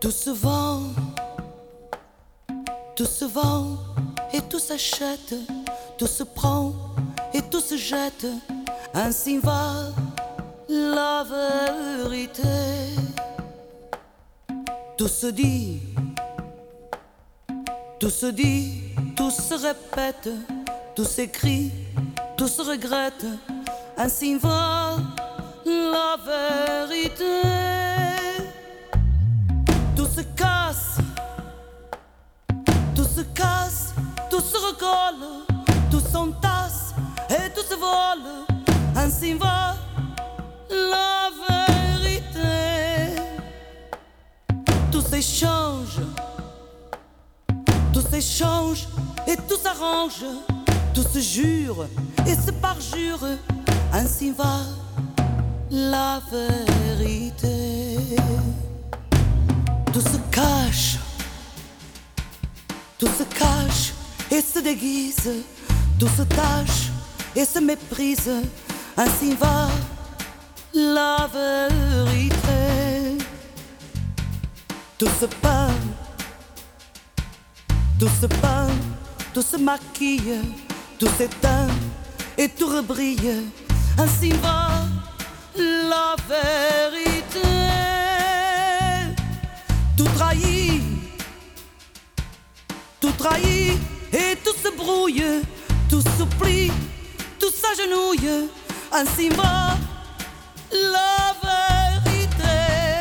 Tout se vend, tout se vend et tout s'achète, tout se prend et tout se jette. Ainsi va la vérité. Tout se dit, tout se dit, tout se répète, tout s'écrit, tout se regrette. Ainsi va la vérité. Tout se casse, tout se casse, tout se recolle, tout s'entasse et tout se vole. Ainsi va la vérité. Tout s'échange, tout s'échange et tout s'arrange, tout se jure et se parjure. Ainsi va la vérité. Tout se cache, tout se cache et se déguise, tout se tâche et se méprise. Ainsi va la vérité. Tout se peint, tout se peint, tout se maquille, tout s'éteint et tout rebrille. Ainsi va la vérité. Tout trahit, tout trahit et tout se brouille, tout s'oublie, tout s'agenouille. Ainsi va la vérité.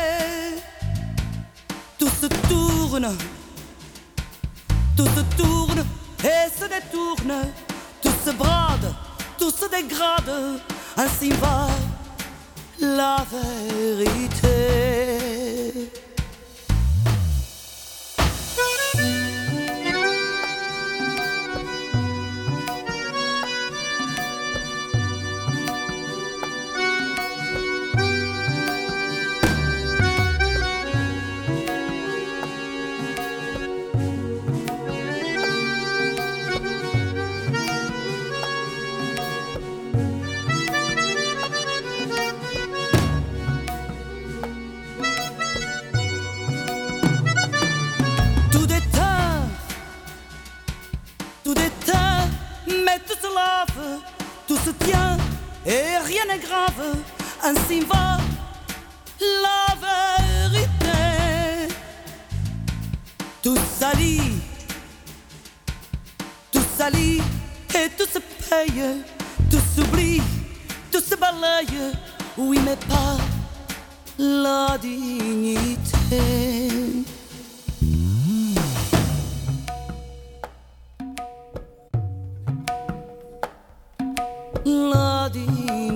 Tout se tourne, tout se tourne et se détourne, tout se brade, tout se dégrade. Ainsi va la vérité. Tout se tient et rien n'est grave. Ainsi va la vérité. Tout s'allie, tout s'allie et tout se paye, tout s'oublie, tout se balaye. Oui, mais pas la dignité. La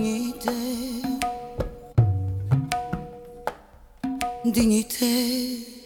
dignité, dignité.